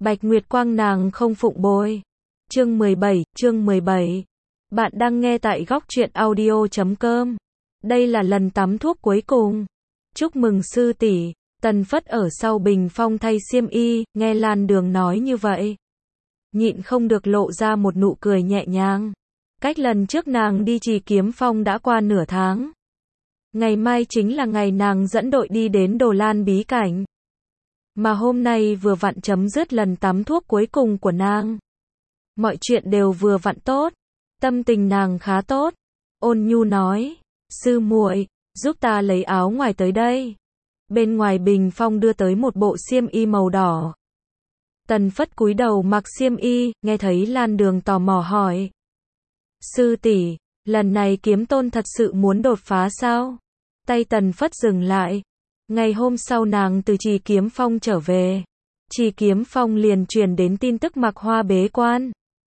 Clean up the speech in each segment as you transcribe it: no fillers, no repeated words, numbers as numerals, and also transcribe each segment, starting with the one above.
Bạch Nguyệt Quang nàng không phụng bồi. Chương 17. Bạn đang nghe tại góc truyện audio.com. Đây là lần tắm thuốc cuối cùng. Chúc mừng sư tỷ. Tần Phất ở sau bình phong thay xiêm y, nghe Lan Đường nói như vậy. Nhịn không được lộ ra một nụ cười nhẹ nhàng. Cách lần trước nàng đi Trì Kiếm Phong đã qua nửa tháng. Ngày mai chính là ngày nàng dẫn đội đi đến Đồ Lan bí cảnh. Mà hôm nay vừa vặn chấm dứt lần tắm thuốc cuối cùng của nàng. Mọi chuyện đều vừa vặn tốt. Tâm tình nàng khá tốt. Ôn nhu nói, sư muội, giúp ta lấy áo ngoài tới đây. Bên ngoài bình phong đưa tới một bộ xiêm y màu đỏ. Tần Phất cúi đầu mặc xiêm y, nghe thấy Lan Đường tò mò hỏi. Sư tỷ, lần này kiếm tôn thật sự muốn đột phá sao? Tay Tần Phất dừng lại. Ngày hôm sau nàng từ Trì Kiếm Phong trở về. Trì Kiếm Phong liền truyền đến tin tức Mạc Hoa bế quan.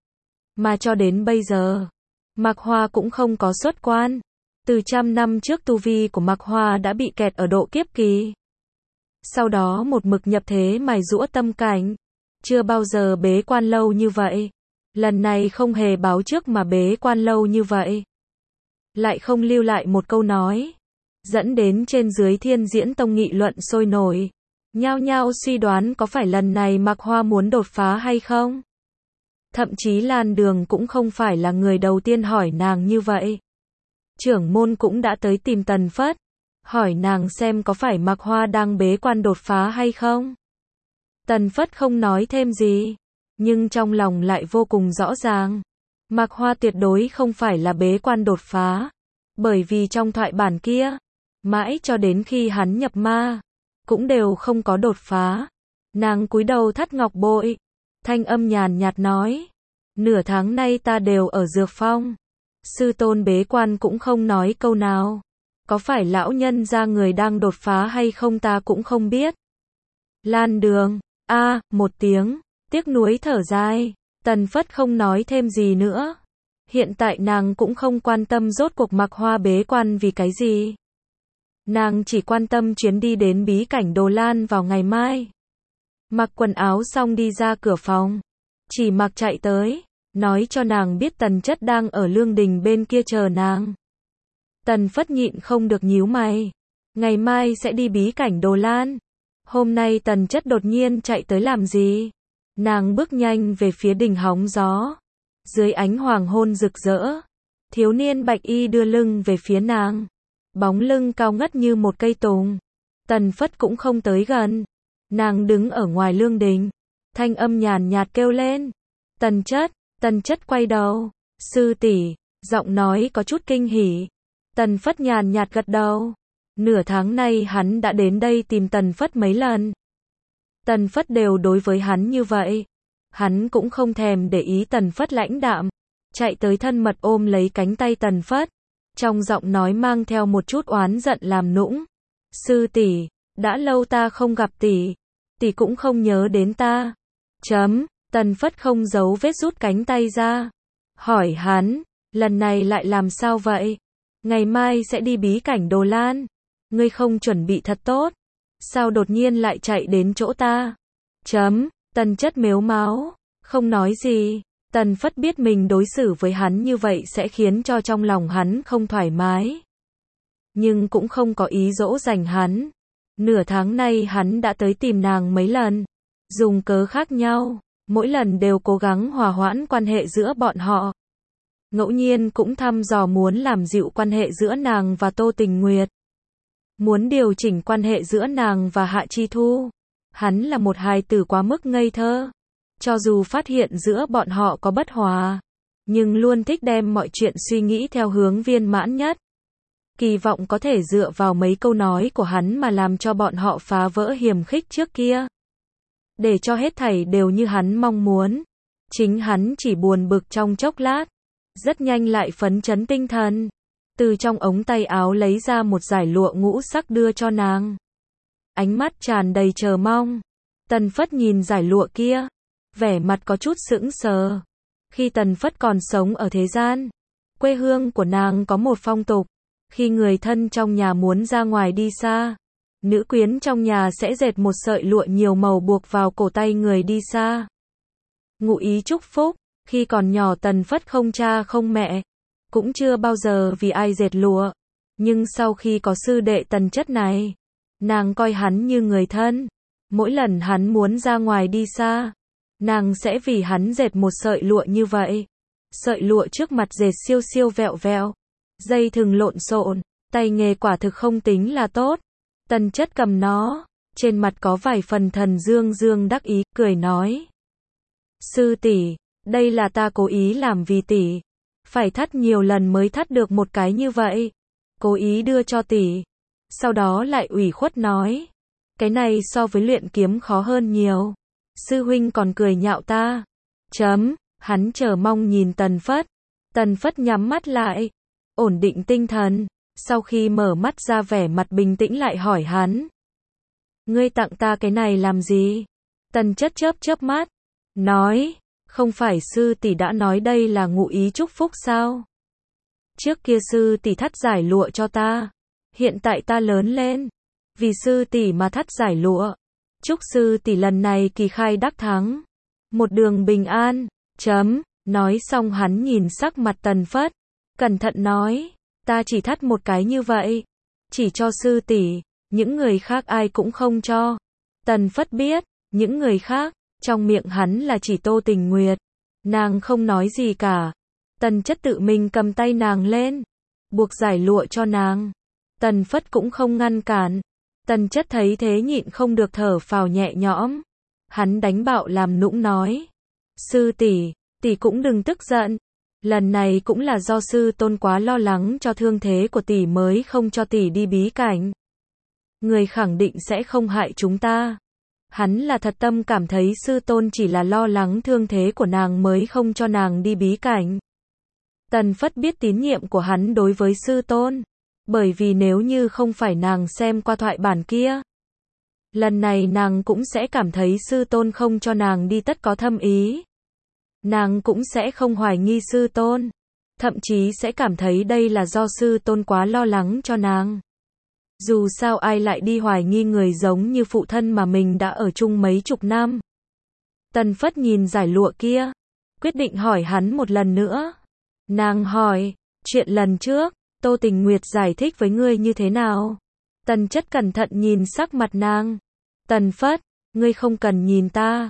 Mà cho đến bây giờ, Mạc Hoa cũng không có xuất quan. Từ 100 năm trước tu vi của Mạc Hoa đã bị kẹt ở độ kiếp kỳ. Sau đó một mực nhập thế mài giũa tâm cảnh. Chưa bao giờ bế quan lâu như vậy. Lần này không hề báo trước mà bế quan lâu như vậy. Lại không lưu lại một câu nói. Dẫn đến trên dưới Thiên Diễn Tông nghị luận sôi nổi. Nhao nhao suy đoán có phải lần này Mạc Hoa muốn đột phá hay không. Thậm chí Lan Đường cũng không phải là người đầu tiên hỏi nàng như vậy. Trưởng môn cũng đã tới tìm Tần Phất. Hỏi nàng xem có phải Mạc Hoa đang bế quan đột phá hay không. Tần Phất không nói thêm gì. Nhưng trong lòng lại vô cùng rõ ràng. Mạc Hoa tuyệt đối không phải là bế quan đột phá. Bởi vì trong thoại bản kia, mãi cho đến khi hắn nhập ma, cũng đều không có đột phá. Nàng cúi đầu thắt ngọc bội. Thanh âm nhàn nhạt nói. Nửa tháng nay ta đều ở Dược Phong. Sư tôn bế quan cũng không nói câu nào. Có phải lão nhân ra người đang đột phá hay không ta cũng không biết. Lan Đường, một tiếng, tiếc nuối thở dài. Tần Phất không nói thêm gì nữa. Hiện tại nàng cũng không quan tâm rốt cuộc Mạc Hoa bế quan vì cái gì. Nàng chỉ quan tâm chuyến đi đến bí cảnh Đồ Lan vào ngày mai. Mặc quần áo xong đi ra cửa phòng. Chỉ mặc chạy tới, nói cho nàng biết Tần Chất đang ở Lương Đình bên kia chờ nàng. Tần Phất nhịn không được nhíu mày. Ngày mai sẽ đi bí cảnh Đồ Lan. Hôm nay Tần Chất đột nhiên chạy tới làm gì? Nàng bước nhanh về phía đỉnh hóng gió. Dưới ánh hoàng hôn rực rỡ, thiếu niên bạch y đưa lưng về phía nàng. Bóng lưng cao ngất như một cây tùng. Tần Phất cũng không tới gần. Nàng đứng ở ngoài lương đình. Thanh âm nhàn nhạt kêu lên. Tần Chất quay đầu. Sư tỷ, giọng nói có chút kinh hỉ. Tần Phất nhàn nhạt gật đầu. Nửa tháng nay hắn đã đến đây tìm Tần Phất mấy lần. Tần Phất đều đối với hắn như vậy. Hắn cũng không thèm để ý Tần Phất lãnh đạm. Chạy tới thân mật ôm lấy cánh tay Tần Phất. Trong giọng nói mang theo một chút oán giận làm nũng. Sư tỷ, đã lâu ta không gặp tỷ. Tỷ cũng không nhớ đến ta. Tần Phất không giấu vết rút cánh tay ra. Hỏi hắn, lần này lại làm sao vậy? Ngày mai sẽ đi bí cảnh Đồ Lan. Ngươi không chuẩn bị thật tốt. Sao đột nhiên lại chạy đến chỗ ta? Tần Chất mếu máo, không nói gì. Tần Phất biết mình đối xử với hắn như vậy sẽ khiến cho trong lòng hắn không thoải mái. Nhưng cũng không có ý dỗ dành hắn. Nửa tháng nay hắn đã tới tìm nàng mấy lần. Dùng cớ khác nhau, mỗi lần đều cố gắng hòa hoãn quan hệ giữa bọn họ. Ngẫu nhiên cũng thăm dò muốn làm dịu quan hệ giữa nàng và Tô Tình Nguyệt. Muốn điều chỉnh quan hệ giữa nàng và Hạ Chi Thu. Hắn là một hài tử quá mức ngây thơ. Cho dù phát hiện giữa bọn họ có bất hòa, nhưng luôn thích đem mọi chuyện suy nghĩ theo hướng viên mãn nhất. Kỳ vọng có thể dựa vào mấy câu nói của hắn mà làm cho bọn họ phá vỡ hiềm khích trước kia. Để cho hết thảy đều như hắn mong muốn. Chính hắn chỉ buồn bực trong chốc lát. Rất nhanh lại phấn chấn tinh thần. Từ trong ống tay áo lấy ra một dải lụa ngũ sắc đưa cho nàng. Ánh mắt tràn đầy chờ mong. Tần Phất nhìn dải lụa kia. Vẻ mặt có chút sững sờ. Khi Tần Phất còn sống ở thế gian, quê hương của nàng có một phong tục. Khi người thân trong nhà muốn ra ngoài đi xa, Nữ quyến trong nhà sẽ dệt một sợi lụa nhiều màu buộc vào cổ tay người đi xa. Ngụ ý chúc phúc. Khi còn nhỏ Tần Phất không cha không mẹ, cũng chưa bao giờ vì ai dệt lụa. Nhưng sau khi có sư đệ Tần Chất này, nàng coi hắn như người thân. Mỗi lần hắn muốn ra ngoài đi xa, nàng sẽ vì hắn dệt một sợi lụa như vậy. Sợi lụa trước mặt dệt siêu siêu vẹo vẹo, dây thừng lộn xộn, tay nghề quả thực không tính là tốt. Tần Chất cầm nó, trên mặt có vài phần thần dương dương đắc ý, cười nói: "Sư tỷ, đây là ta cố ý làm vì tỷ, phải thắt nhiều lần mới thắt được một cái như vậy, cố ý đưa cho tỷ." Sau đó lại ủy khuất nói: "Cái này so với luyện kiếm khó hơn nhiều. Sư huynh còn cười nhạo ta." Hắn chờ mong nhìn Tần Phất. Tần Phất nhắm mắt lại, ổn định tinh thần. Sau khi mở mắt ra vẻ mặt bình tĩnh lại hỏi hắn: "Ngươi tặng ta cái này làm gì?" Tần Chất chớp chớp mắt, nói: "Không phải sư tỷ đã nói đây là ngụ ý chúc phúc sao? Trước kia sư tỷ thắt giải lụa cho ta, hiện tại ta lớn lên, vì sư tỷ mà thắt giải lụa. Chúc sư tỷ lần này kỳ khai đắc thắng, một đường bình an." Nói xong hắn nhìn sắc mặt Tần Phất, cẩn thận nói: "Ta chỉ thắt một cái như vậy, chỉ cho sư tỷ, những người khác ai cũng không cho." Tần Phất biết, những người khác, trong miệng hắn là chỉ Tô Tình Nguyệt. Nàng không nói gì cả. Tần Chất tự mình cầm tay nàng lên, buộc giải lụa cho nàng. Tần Phất cũng không ngăn cản. Tần Chất thấy thế nhịn không được thở phào nhẹ nhõm. Hắn đánh bạo làm nũng nói: "Sư tỷ, tỷ cũng đừng tức giận. Lần này cũng là do sư tôn quá lo lắng cho thương thế của tỷ mới không cho tỷ đi bí cảnh. Người khẳng định sẽ không hại chúng ta." Hắn là thật tâm cảm thấy sư tôn chỉ là lo lắng thương thế của nàng mới không cho nàng đi bí cảnh. Tần Phất biết tín nhiệm của hắn đối với sư tôn, bởi vì nếu như không phải nàng xem qua thoại bản kia, lần này nàng cũng sẽ cảm thấy sư tôn không cho nàng đi tất có thâm ý. Nàng cũng sẽ không hoài nghi sư tôn, thậm chí sẽ cảm thấy đây là do sư tôn quá lo lắng cho nàng. Dù sao ai lại đi hoài nghi người giống như phụ thân mà mình đã ở chung mấy chục năm. Tần Phất nhìn giải lụa kia, quyết định hỏi hắn một lần nữa. Nàng hỏi: "Chuyện lần trước, Tô Tình Nguyệt giải thích với ngươi như thế nào?" Tần Chất cẩn thận nhìn sắc mặt nàng. "Tần Phất, ngươi không cần nhìn ta."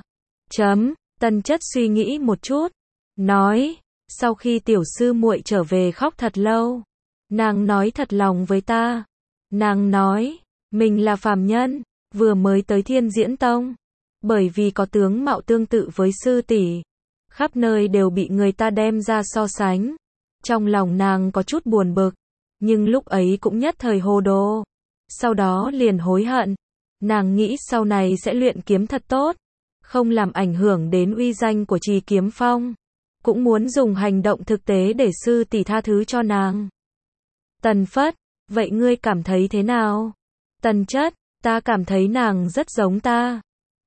Tần Chất suy nghĩ một chút, nói: "Sau khi tiểu sư muội trở về khóc thật lâu, nàng nói thật lòng với ta. Nàng nói, mình là phàm nhân, vừa mới tới Thiên Diễn Tông. Bởi vì có tướng mạo tương tự với sư tỷ, khắp nơi đều bị người ta đem ra so sánh. Trong lòng nàng có chút buồn bực, nhưng lúc ấy cũng nhất thời hồ đồ. Sau đó liền hối hận. Nàng nghĩ sau này sẽ luyện kiếm thật tốt, không làm ảnh hưởng đến uy danh của Trì Kiếm Phong. Cũng muốn dùng hành động thực tế để sư tỷ tha thứ cho nàng." Tần Phất: "Vậy ngươi cảm thấy thế nào?" Tần Chất: "Ta cảm thấy nàng rất giống ta."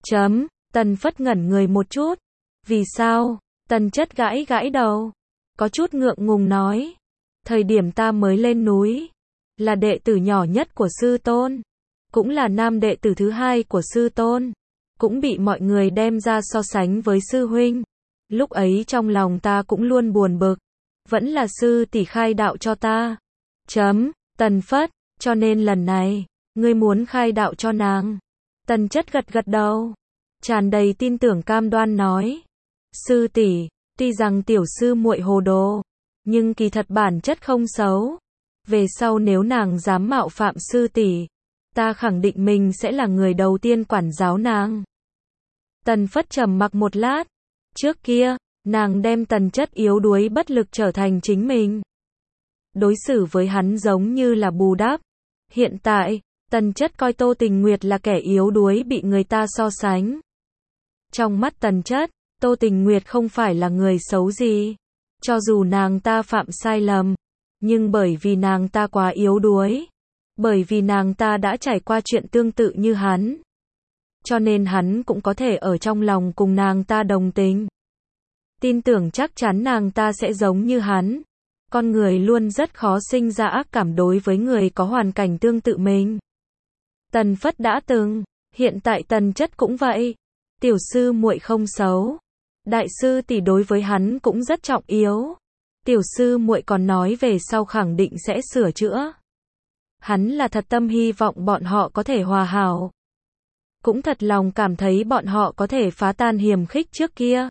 Tần Phất ngẩn người một chút. "Vì sao?" Tần Chất gãi gãi đầu, có chút ngượng ngùng nói: "Thời điểm ta mới lên núi, là đệ tử nhỏ nhất của sư tôn, cũng là nam đệ tử thứ hai của sư tôn, cũng bị mọi người đem ra so sánh với sư huynh. Lúc ấy trong lòng ta cũng luôn buồn bực, vẫn là sư tỷ khai đạo cho ta." Tần Phất: "Cho nên lần này, ngươi muốn khai đạo cho nàng?" Tần Chất gật gật đầu, tràn đầy tin tưởng cam đoan nói: "Sư tỷ, tuy rằng tiểu sư muội hồ đồ, nhưng kỳ thật bản chất không xấu. Về sau nếu nàng dám mạo phạm sư tỷ, ta khẳng định mình sẽ là người đầu tiên quản giáo nàng." Tần Phất trầm mặc một lát. Trước kia, nàng đem Tần Chất yếu đuối bất lực trở thành chính mình, đối xử với hắn giống như là bù đắp. Hiện tại, Tần Chất coi Tô Tình Nguyệt là kẻ yếu đuối bị người ta so sánh. Trong mắt Tần Chất, Tô Tình Nguyệt không phải là người xấu gì. Cho dù nàng ta phạm sai lầm, nhưng bởi vì nàng ta quá yếu đuối, bởi vì nàng ta đã trải qua chuyện tương tự như hắn, cho nên hắn cũng có thể ở trong lòng cùng nàng ta đồng tình. Tin tưởng chắc chắn nàng ta sẽ giống như hắn. Con người luôn rất khó sinh ra ác cảm đối với người có hoàn cảnh tương tự mình. Tần Phất đã từng, hiện tại Tần Chất cũng vậy. Tiểu sư muội không xấu. Đại sư tỷ đối với hắn cũng rất trọng yếu. Tiểu sư muội còn nói về sau khẳng định sẽ sửa chữa. Hắn là thật tâm hy vọng bọn họ có thể hòa hảo. Cũng thật lòng cảm thấy bọn họ có thể phá tan hiềm khích trước kia.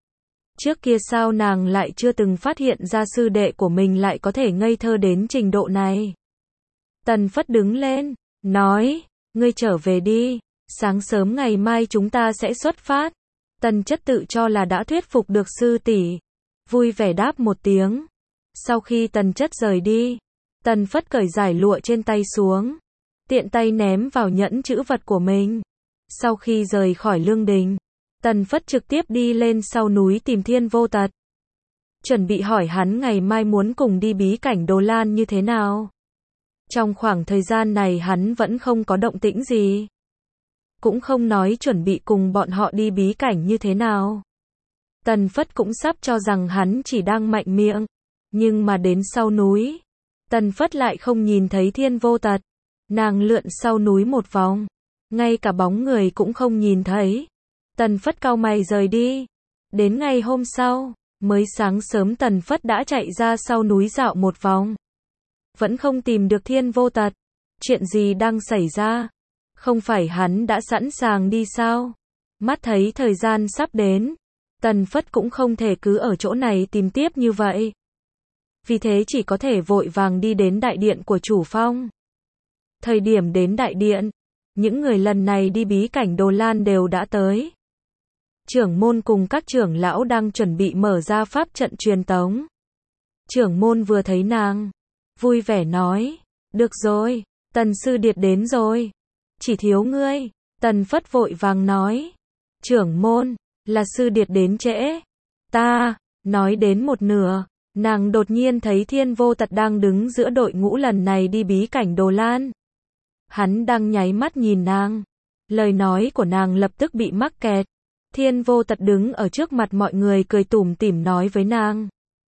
Trước kia sao nàng lại chưa từng phát hiện ra sư đệ của mình lại có thể ngây thơ đến trình độ này. Tần Phất đứng lên, nói, ngươi trở về đi, sáng sớm ngày mai chúng ta sẽ xuất phát. Tần Chất tự cho là đã thuyết phục được sư tỷ, vui vẻ đáp một tiếng. Sau khi Tần Chất rời đi, Tần Phất cởi giải lụa trên tay xuống, tiện tay ném vào nhẫn chữ vật của mình. Sau khi rời khỏi lương đình, Tần Phất trực tiếp đi lên sau núi tìm Thiên Vô Tật. Chuẩn bị hỏi hắn ngày mai muốn cùng đi bí cảnh Đồ Lan như thế nào. Trong khoảng thời gian này hắn vẫn không có động tĩnh gì. Cũng không nói chuẩn bị cùng bọn họ đi bí cảnh như thế nào. Tần Phất cũng sắp cho rằng hắn chỉ đang mạnh miệng. Nhưng mà đến sau núi, Tần Phất lại không nhìn thấy Thiên Vô Tật. Nàng lượn sau núi một vòng, ngay cả bóng người cũng không nhìn thấy. Tần Phất cau mày rời đi. Đến ngày hôm sau, mới sáng sớm Tần Phất đã chạy ra sau núi dạo một vòng. Vẫn không tìm được Thiên Vô Tật. Chuyện gì đang xảy ra? Không phải hắn đã sẵn sàng đi sao? Mắt thấy thời gian sắp đến, Tần Phất cũng không thể cứ ở chỗ này tìm tiếp như vậy. Vì thế chỉ có thể vội vàng đi đến đại điện của chủ phong. Thời điểm đến đại điện, những người lần này đi bí cảnh Đồ Lan đều đã tới. Trưởng môn cùng các trưởng lão đang chuẩn bị mở ra pháp trận truyền tống. Trưởng môn vừa thấy nàng, vui vẻ nói, được rồi, Tần sư điệt đến rồi. Chỉ thiếu ngươi. Tần Phất vội vàng nói, trưởng môn, là sư điệt đến trễ. Ta, nói đến một nửa, nàng đột nhiên thấy Thiên Vô Tật đang đứng giữa đội ngũ lần này đi bí cảnh Đồ Lan. Hắn đang nháy mắt nhìn nàng. Lời nói của nàng lập tức bị mắc kẹt. Thiên Vô Tật đứng ở trước mặt mọi người cười tủm tỉm nói với nàng.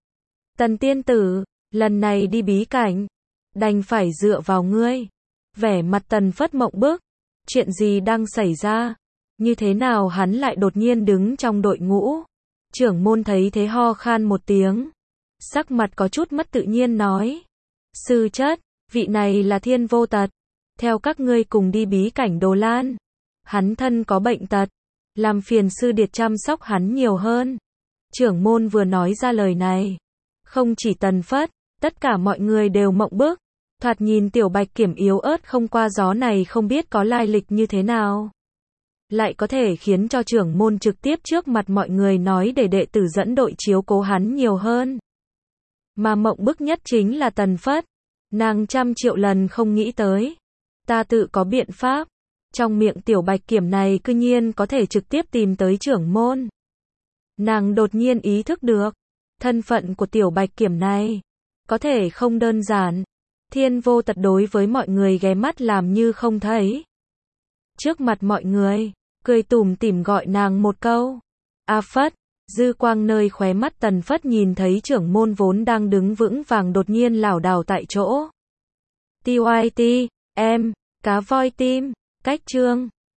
Tần tiên tử, lần này đi bí cảnh, đành phải dựa vào ngươi. Vẻ mặt Tần Phất mộng bức. Chuyện gì đang xảy ra? Như thế nào hắn lại đột nhiên đứng trong đội ngũ? Trưởng môn thấy thế ho khan một tiếng. Sắc mặt có chút mất tự nhiên nói. Sư chất, vị này là Thiên Vô Tật. Theo các ngươi cùng đi bí cảnh Đồ Lan. Hắn thân có bệnh tật. Làm phiền sư điệt chăm sóc hắn nhiều hơn. Trưởng môn vừa nói ra lời này. Không chỉ Tần Phất, tất cả mọi người đều mộng bức. Thoạt nhìn Tiểu Bạch Kiểm yếu ớt không qua gió này không biết có lai lịch như thế nào. Lại có thể khiến cho trưởng môn trực tiếp trước mặt mọi người nói để đệ tử dẫn đội chiếu cố hắn nhiều hơn. Mà mộng bức nhất chính là Tần Phất. Nàng trăm triệu lần không nghĩ tới. Ta tự có biện pháp. Trong miệng Tiểu Bạch Kiểm này cư nhiên có thể trực tiếp tìm tới trưởng môn. Nàng đột nhiên ý thức được. Thân phận của Tiểu Bạch Kiểm này có thể không đơn giản. Thiên Vô Tật đối với mọi người ghé mắt làm như không thấy. Trước mặt mọi người, cười tủm tỉm gọi nàng một câu. A Phất, dư quang nơi khóe mắt Tần Phất nhìn thấy trưởng môn vốn đang đứng vững vàng đột nhiên lảo đảo tại chỗ. TYT, em, cá voi tim, cách chương.